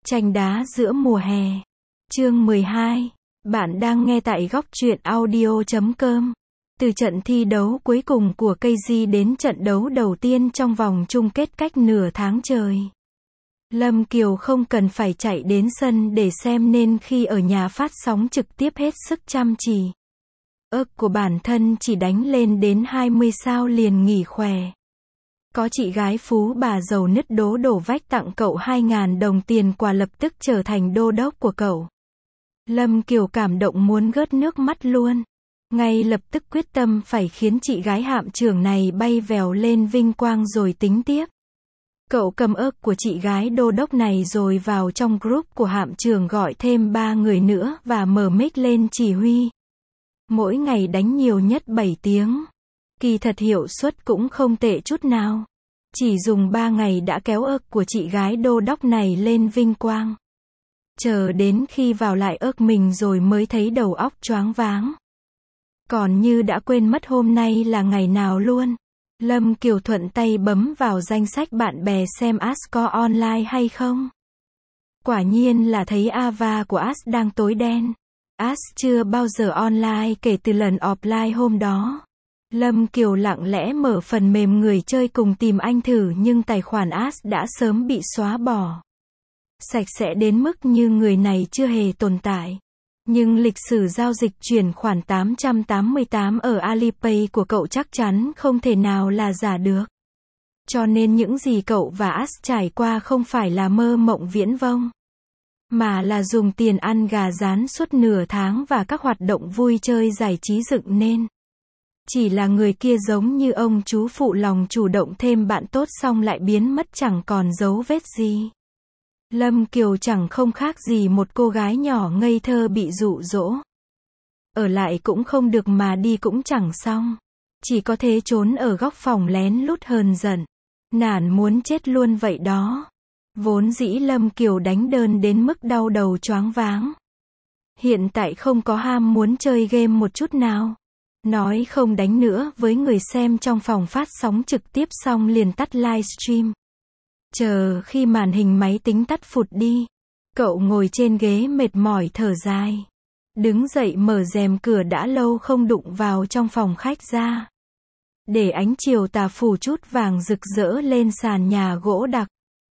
Tranh đá giữa mùa hè. Chương 12. Bạn đang nghe tại góc truyện audio.com. Từ trận thi đấu cuối cùng của KG đến trận đấu đầu tiên trong vòng chung kết cách nửa tháng trời, Lâm Kiều không cần phải chạy đến sân để xem nên khi ở nhà phát sóng trực tiếp hết sức chăm chỉ. Ước của bản thân chỉ đánh lên đến 20 sao liền nghỉ khỏe. Có chị gái phú bà giàu nứt đố đổ vách tặng cậu 2.000 đồng tiền quà lập tức trở thành đô đốc của cậu. Lâm Kiều cảm động muốn gớt nước mắt luôn. Ngay lập tức quyết tâm phải khiến chị gái hạm trưởng này bay vèo lên vinh quang rồi tính tiếp. Cậu cầm ước của chị gái đô đốc này rồi vào trong group của hạm trưởng gọi thêm 3 người nữa và mở mic lên chỉ huy. Mỗi ngày đánh nhiều nhất 7 tiếng. Kỳ thật hiệu suất cũng không tệ chút nào. Chỉ dùng 3 ngày đã kéo ước của chị gái đô đốc này lên vinh quang. Chờ đến khi vào lại ước mình rồi mới thấy đầu óc choáng váng. Còn như đã quên mất hôm nay là ngày nào luôn. Lâm Kiều thuận tay bấm vào danh sách bạn bè xem As có online hay không. Quả nhiên là thấy Ava của As đang tối đen. As chưa bao giờ online kể từ lần offline hôm đó. Lâm Kiều lặng lẽ mở phần mềm người chơi cùng tìm anh thử nhưng tài khoản As đã sớm bị xóa bỏ. Sạch sẽ đến mức như người này chưa hề tồn tại. Nhưng lịch sử giao dịch chuyển khoản 888 ở Alipay của cậu chắc chắn không thể nào là giả được. Cho nên những gì cậu và As trải qua không phải là mơ mộng viễn vông, mà là dùng tiền ăn gà rán suốt nửa tháng và các hoạt động vui chơi giải trí dựng nên. Chỉ là người kia giống như ông chú phụ lòng chủ động thêm bạn tốt xong lại biến mất chẳng còn dấu vết gì. Lâm Kiều chẳng không khác gì một cô gái nhỏ ngây thơ bị dụ dỗ. Ở lại cũng không được mà đi cũng chẳng xong. Chỉ có thể trốn ở góc phòng lén lút hờn giận. Nản muốn chết luôn vậy đó. Vốn dĩ Lâm Kiều đánh đơn đến mức đau đầu choáng váng. Hiện tại không có ham muốn chơi game một chút nào. Nói không đánh nữa với người xem trong phòng phát sóng trực tiếp xong liền tắt livestream. Chờ khi màn hình máy tính tắt phụt đi, cậu ngồi trên ghế mệt mỏi thở dài. Đứng dậy mở rèm cửa đã lâu không đụng vào trong phòng khách ra. Để ánh chiều tà phủ chút vàng rực rỡ lên sàn nhà gỗ đặc.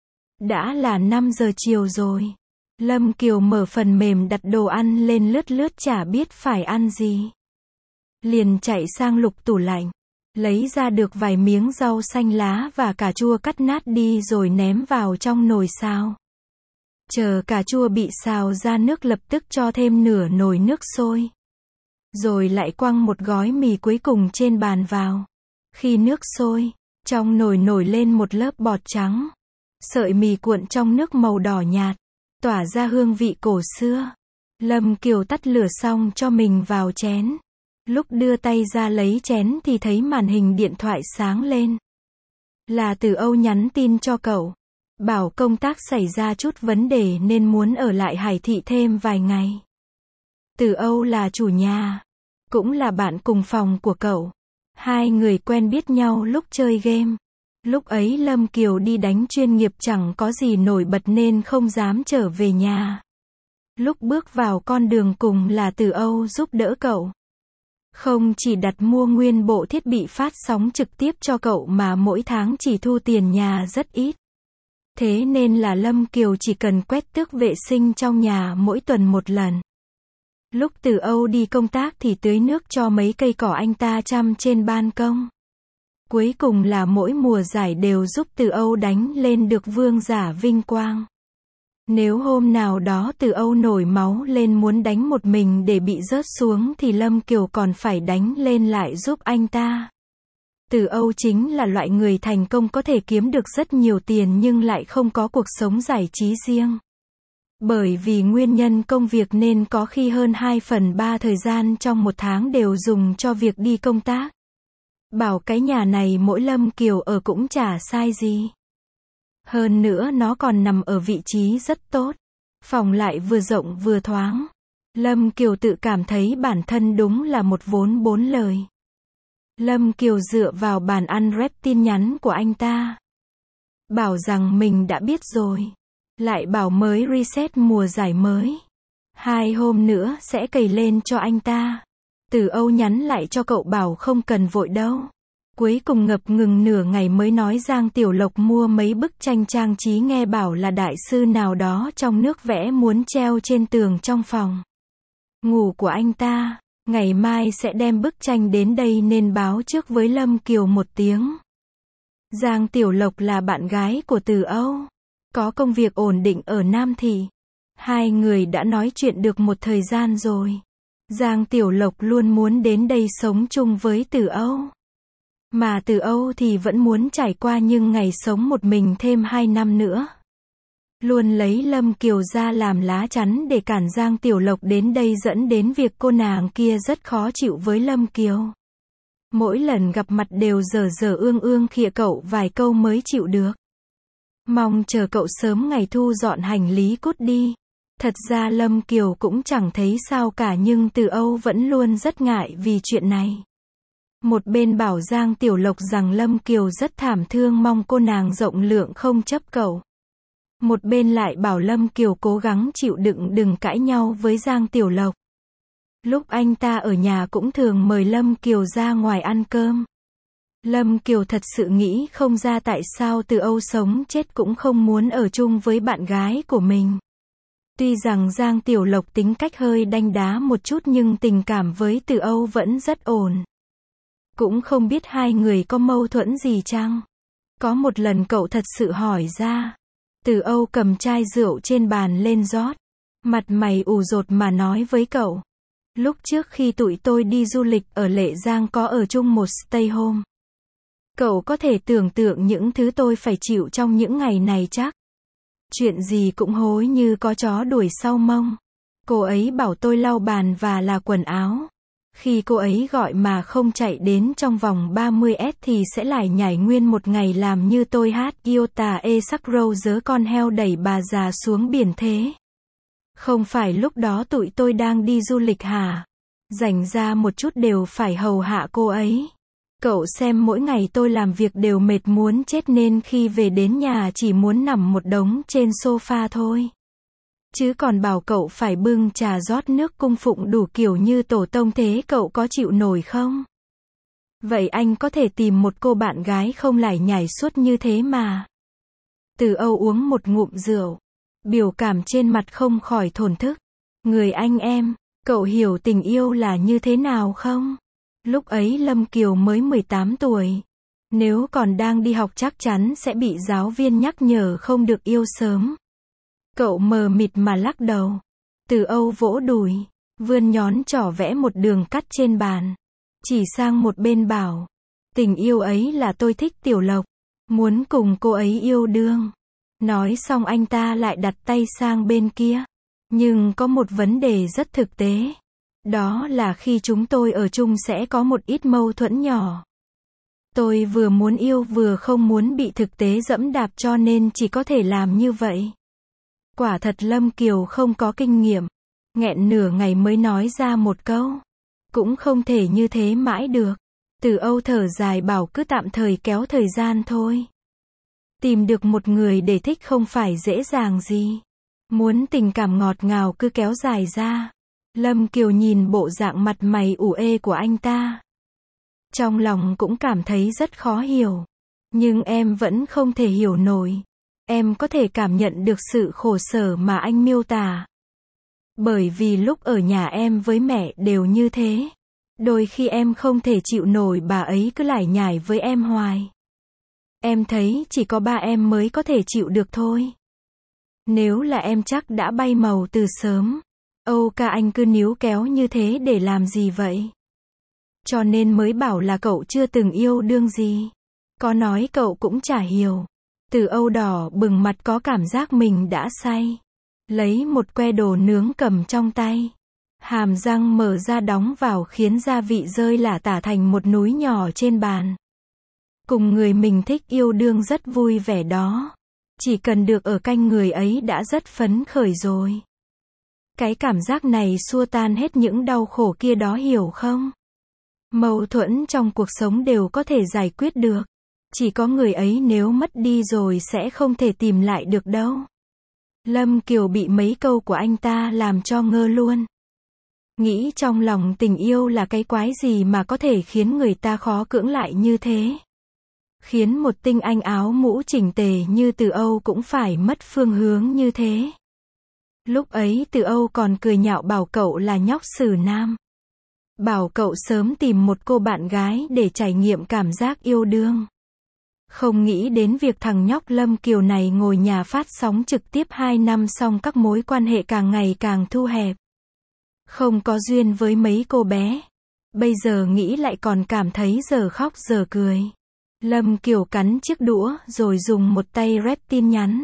Đã là 5 giờ chiều rồi. Lâm Kiều mở phần mềm đặt đồ ăn lên lướt lướt chả biết phải ăn gì. Liền chạy sang lục tủ lạnh. Lấy ra được vài miếng rau xanh lá và cà chua cắt nát đi rồi ném vào trong nồi xào. Chờ cà chua bị xào ra nước lập tức cho thêm nửa nồi nước sôi. Rồi lại quăng một gói mì cuối cùng trên bàn vào. Khi nước sôi, trong nồi nổi lên một lớp bọt trắng. Sợi mì cuộn trong nước màu đỏ nhạt, tỏa ra hương vị cổ xưa. Lâm Kiều tắt lửa xong cho mình vào chén. Lúc đưa tay ra lấy chén thì thấy màn hình điện thoại sáng lên. Là Từ Âu nhắn tin cho cậu. Bảo công tác xảy ra chút vấn đề nên muốn ở lại Hải Thị thêm vài ngày. Từ Âu là chủ nhà. Cũng là bạn cùng phòng của cậu. Hai người quen biết nhau lúc chơi game. Lúc ấy Lâm Kiều đi đánh chuyên nghiệp chẳng có gì nổi bật nên không dám trở về nhà. Lúc bước vào con đường cùng là Từ Âu giúp đỡ cậu. Không chỉ đặt mua nguyên bộ thiết bị phát sóng trực tiếp cho cậu mà mỗi tháng chỉ thu tiền nhà rất ít. Thế nên là Lâm Kiều chỉ cần quét tước vệ sinh trong nhà mỗi tuần một lần. Lúc Từ Âu đi công tác thì tưới nước cho mấy cây cỏ anh ta chăm trên ban công. Cuối cùng là mỗi mùa giải đều giúp Từ Âu đánh lên được vương giả vinh quang. Nếu hôm nào đó Từ Âu nổi máu lên muốn đánh một mình để bị rớt xuống thì Lâm Kiều còn phải đánh lên lại giúp anh ta. Từ Âu chính là loại người thành công có thể kiếm được rất nhiều tiền nhưng lại không có cuộc sống giải trí riêng. Bởi vì nguyên nhân công việc nên có khi hơn 2/3 thời gian trong một tháng đều dùng cho việc đi công tác. Bảo cái nhà này mỗi Lâm Kiều ở cũng chả sai gì. Hơn nữa nó còn nằm ở vị trí rất tốt. Phòng lại vừa rộng vừa thoáng. Lâm Kiều tự cảm thấy bản thân đúng là một vốn 4 lời. Lâm Kiều dựa vào bàn ăn rep tin nhắn của anh ta. Bảo rằng mình đã biết rồi. Lại bảo mới reset mùa giải mới. 2 hôm nữa sẽ cày lên cho anh ta. Từ Âu nhắn lại cho cậu bảo không cần vội đâu. Cuối cùng ngập ngừng nửa ngày mới nói Giang Tiểu Lộc mua mấy bức tranh trang trí nghe bảo là đại sư nào đó trong nước vẽ muốn treo trên tường trong phòng ngủ của anh ta. Ngày mai sẽ đem bức tranh đến đây nên báo trước với Lâm Kiều một tiếng. Giang Tiểu Lộc là bạn gái của Từ Âu. Có công việc ổn định ở Nam Thị. Hai người đã nói chuyện được một thời gian rồi. Giang Tiểu Lộc luôn muốn đến đây sống chung với Từ Âu. Mà Từ Âu thì vẫn muốn trải qua nhưng ngày sống một mình thêm 2 năm nữa. Luôn lấy Lâm Kiều ra làm lá chắn để cản Giang Tiểu Lộc đến đây dẫn đến việc cô nàng kia rất khó chịu với Lâm Kiều. Mỗi lần gặp mặt đều dở ương ương khịa cậu vài câu mới chịu được. Mong chờ cậu sớm ngày thu dọn hành lý cút đi. Thật ra Lâm Kiều cũng chẳng thấy sao cả nhưng Từ Âu vẫn luôn rất ngại vì chuyện này. Một bên bảo Giang Tiểu Lộc rằng Lâm Kiều rất thảm thương mong cô nàng rộng lượng không chấp cậu. Một bên lại bảo Lâm Kiều cố gắng chịu đựng đừng cãi nhau với Giang Tiểu Lộc. Lúc anh ta ở nhà cũng thường mời Lâm Kiều ra ngoài ăn cơm. Lâm Kiều thật sự nghĩ không ra tại sao Từ Âu sống chết cũng không muốn ở chung với bạn gái của mình. Tuy rằng Giang Tiểu Lộc tính cách hơi đanh đá một chút nhưng tình cảm với Từ Âu vẫn rất ổn. Cũng không biết hai người có mâu thuẫn gì chăng? Có một lần cậu thật sự hỏi ra. Từ Âu cầm chai rượu trên bàn lên rót. Mặt mày ủ rột mà nói với cậu. Lúc trước khi tụi tôi đi du lịch ở Lệ Giang có ở chung một stay home. Cậu có thể tưởng tượng những thứ tôi phải chịu trong những ngày này chắc. Chuyện gì cũng hối như có chó đuổi sau mông. Cô ấy bảo tôi lau bàn và là quần áo. Khi cô ấy gọi mà không chạy đến trong vòng 30s thì sẽ lải nhải nguyên một ngày làm như tôi hát Iota e sắc râu dớ con heo đẩy bà già xuống biển thế. Không phải lúc đó tụi tôi đang đi du lịch hả? Dành ra một chút đều phải hầu hạ cô ấy. Cậu xem mỗi ngày tôi làm việc đều mệt muốn chết nên khi về đến nhà chỉ muốn nằm một đống trên sofa thôi. Chứ còn bảo cậu phải bưng trà rót nước cung phụng đủ kiểu như tổ tông thế cậu có chịu nổi không? Vậy anh có thể tìm một cô bạn gái không lải nhải suốt như thế mà. Từ Âu uống một ngụm rượu. Biểu cảm trên mặt không khỏi thổn thức. Người anh em, cậu hiểu tình yêu là như thế nào không? Lúc ấy Lâm Kiều mới 18 tuổi. Nếu còn đang đi học chắc chắn sẽ bị giáo viên nhắc nhở không được yêu sớm. Cậu mờ mịt mà lắc đầu. Từ Âu vỗ đùi, vươn nhón trỏ vẽ một đường cắt trên bàn. Chỉ sang một bên bảo. Tình yêu ấy là tôi thích Tiểu Lộc. Muốn cùng cô ấy yêu đương. Nói xong anh ta lại đặt tay sang bên kia. Nhưng có một vấn đề rất thực tế. Đó là khi chúng tôi ở chung sẽ có một ít mâu thuẫn nhỏ. Tôi vừa muốn yêu vừa không muốn bị thực tế dẫm đạp cho nên chỉ có thể làm như vậy. Quả thật Lâm Kiều không có kinh nghiệm. Nghẹn nửa ngày mới nói ra một câu. Cũng không thể như thế mãi được. Từ Âu thở dài bảo cứ tạm thời kéo thời gian thôi. Tìm được một người để thích không phải dễ dàng gì. Muốn tình cảm ngọt ngào cứ kéo dài ra. Lâm Kiều nhìn bộ dạng mặt mày ủ ê của anh ta. Trong lòng cũng cảm thấy rất khó hiểu. Nhưng em vẫn không thể hiểu nổi. Em có thể cảm nhận được sự khổ sở mà anh miêu tả. Bởi vì lúc ở nhà em với mẹ đều như thế. Đôi khi em không thể chịu nổi bà ấy cứ lải nhải với em hoài. Em thấy chỉ có ba em mới có thể chịu được thôi. Nếu là em chắc đã bay màu từ sớm. Âu ca anh cứ níu kéo như thế để làm gì vậy? Cho nên mới bảo là cậu chưa từng yêu đương gì. Có nói cậu cũng chả hiểu. Từ Âu đỏ bừng mặt có cảm giác mình đã say. Lấy một que đồ nướng cầm trong tay. Hàm răng mở ra đóng vào khiến gia vị rơi lả tả thành một núi nhỏ trên bàn. Cùng người mình thích yêu đương rất vui vẻ đó. Chỉ cần được ở cạnh người ấy đã rất phấn khởi rồi. Cái cảm giác này xua tan hết những đau khổ kia đó hiểu không? Mâu thuẫn trong cuộc sống đều có thể giải quyết được. Chỉ có người ấy nếu mất đi rồi sẽ không thể tìm lại được đâu. Lâm Kiều bị mấy câu của anh ta làm cho ngơ luôn. Nghĩ trong lòng tình yêu là cái quái gì mà có thể khiến người ta khó cưỡng lại như thế. Khiến một tinh anh áo mũ chỉnh tề như Từ Âu cũng phải mất phương hướng như thế. Lúc ấy Từ Âu còn cười nhạo bảo cậu là nhóc xử nam. Bảo cậu sớm tìm một cô bạn gái để trải nghiệm cảm giác yêu đương. Không nghĩ đến việc thằng nhóc Lâm Kiều này ngồi nhà phát sóng trực tiếp 2 năm xong các mối quan hệ càng ngày càng thu hẹp. Không có duyên với mấy cô bé. Bây giờ nghĩ lại còn cảm thấy giờ khóc giờ cười. Lâm Kiều cắn chiếc đũa rồi dùng một tay rep tin nhắn.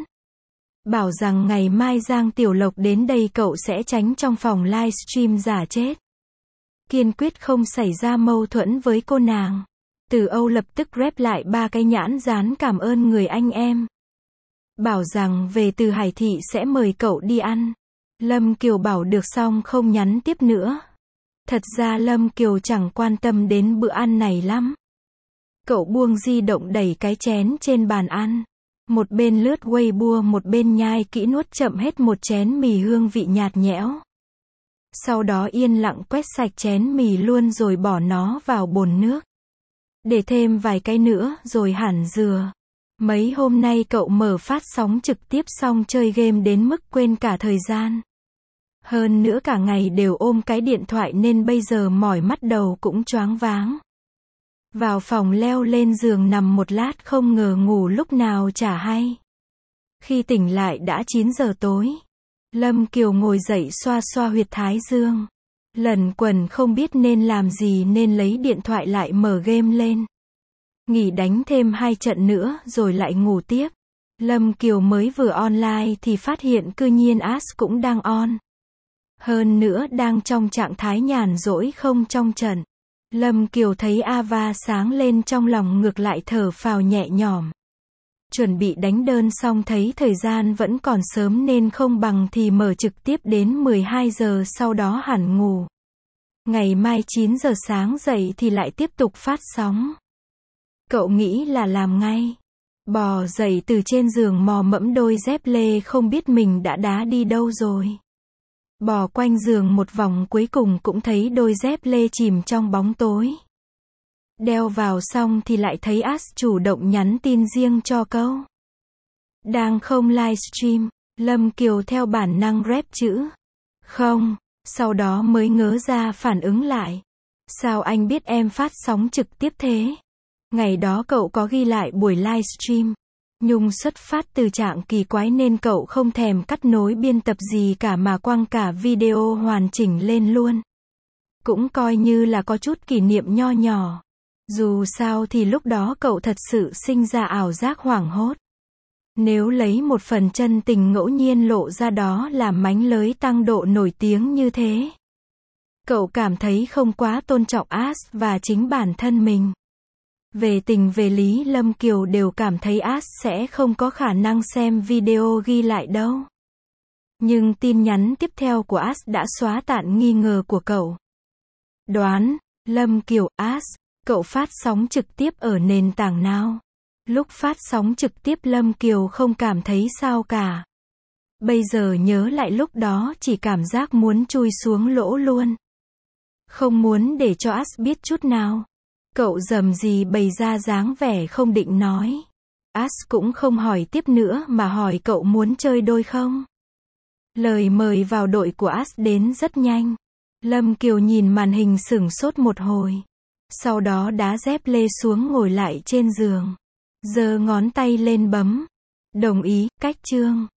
Bảo rằng ngày mai Giang Tiểu Lộc đến đây cậu sẽ tránh trong phòng livestream giả chết. Kiên quyết không xảy ra mâu thuẫn với cô nàng. Từ Âu lập tức rep lại 3 cái nhãn dán cảm ơn người anh em. Bảo rằng về từ Hải Thị sẽ mời cậu đi ăn. Lâm Kiều bảo được xong không nhắn tiếp nữa. Thật ra Lâm Kiều chẳng quan tâm đến bữa ăn này lắm. Cậu buông di động đẩy cái chén trên bàn ăn. Một bên lướt Weibo một bên nhai kỹ nuốt chậm hết một chén mì hương vị nhạt nhẽo. Sau đó yên lặng quét sạch chén mì luôn rồi bỏ nó vào bồn nước. Để thêm vài cái nữa rồi hẳn dừa. Mấy hôm nay cậu mở phát sóng trực tiếp xong chơi game đến mức quên cả thời gian. Hơn nữa cả ngày đều ôm cái điện thoại nên bây giờ mỏi mắt đầu cũng choáng váng. Vào phòng leo lên giường nằm một lát không ngờ ngủ lúc nào chả hay. Khi tỉnh lại đã 9 giờ tối. Lâm Kiều ngồi dậy xoa xoa huyệt thái dương. Lẩn quẩn không biết nên làm gì nên lấy điện thoại lại mở game lên. Nghỉ đánh thêm 2 trận nữa rồi lại ngủ tiếp. Lâm Kiều mới vừa online thì phát hiện cư nhiên As cũng đang on. Hơn nữa đang trong trạng thái nhàn rỗi không trong trận. Lâm Kiều thấy Ava sáng lên trong lòng ngược lại thở phào nhẹ nhõm. Chuẩn bị đánh đơn xong thấy thời gian vẫn còn sớm nên không bằng thì mở trực tiếp đến 12 giờ sau đó hẳn ngủ. Ngày mai 9 giờ sáng dậy thì lại tiếp tục phát sóng. Cậu nghĩ là làm ngay. Bò dậy từ trên giường mò mẫm đôi dép lê không biết mình đã đá đi đâu rồi. Bò quanh giường một vòng cuối cùng cũng thấy đôi dép lê chìm trong bóng tối. Đeo vào xong thì lại thấy As chủ động nhắn tin riêng cho câu. Đang không livestream, Lâm Kiều theo bản năng rep chữ. Không, sau đó mới ngớ ra phản ứng lại. Sao anh biết em phát sóng trực tiếp thế? Ngày đó cậu có ghi lại buổi livestream. Nhung xuất phát từ trạng kỳ quái nên cậu không thèm cắt nối biên tập gì cả mà quăng cả video hoàn chỉnh lên luôn. Cũng coi như là có chút kỷ niệm nho nhỏ. Dù sao thì lúc đó cậu thật sự sinh ra ảo giác hoảng hốt. Nếu lấy một phần chân tình ngẫu nhiên lộ ra đó là mánh lới tăng độ nổi tiếng như thế. Cậu cảm thấy không quá tôn trọng As và chính bản thân mình. Về tình về lý Lâm Kiều đều cảm thấy As sẽ không có khả năng xem video ghi lại đâu. Nhưng tin nhắn tiếp theo của As đã xóa tản nghi ngờ của cậu. Đoán, Lâm Kiều, As, cậu phát sóng trực tiếp ở nền tảng nào? Lúc phát sóng trực tiếp Lâm Kiều không cảm thấy sao cả. Bây giờ nhớ lại lúc đó chỉ cảm giác muốn chui xuống lỗ luôn. Không muốn để cho As biết chút nào. Cậu rầm rì bày ra dáng vẻ không định nói. As cũng không hỏi tiếp nữa mà hỏi cậu muốn chơi đôi không? Lời mời vào đội của As đến rất nhanh. Lâm Kiều nhìn màn hình sửng sốt một hồi. Sau đó đá dép lê xuống ngồi lại trên giường. Giơ ngón tay lên bấm. Đồng ý, cách chương.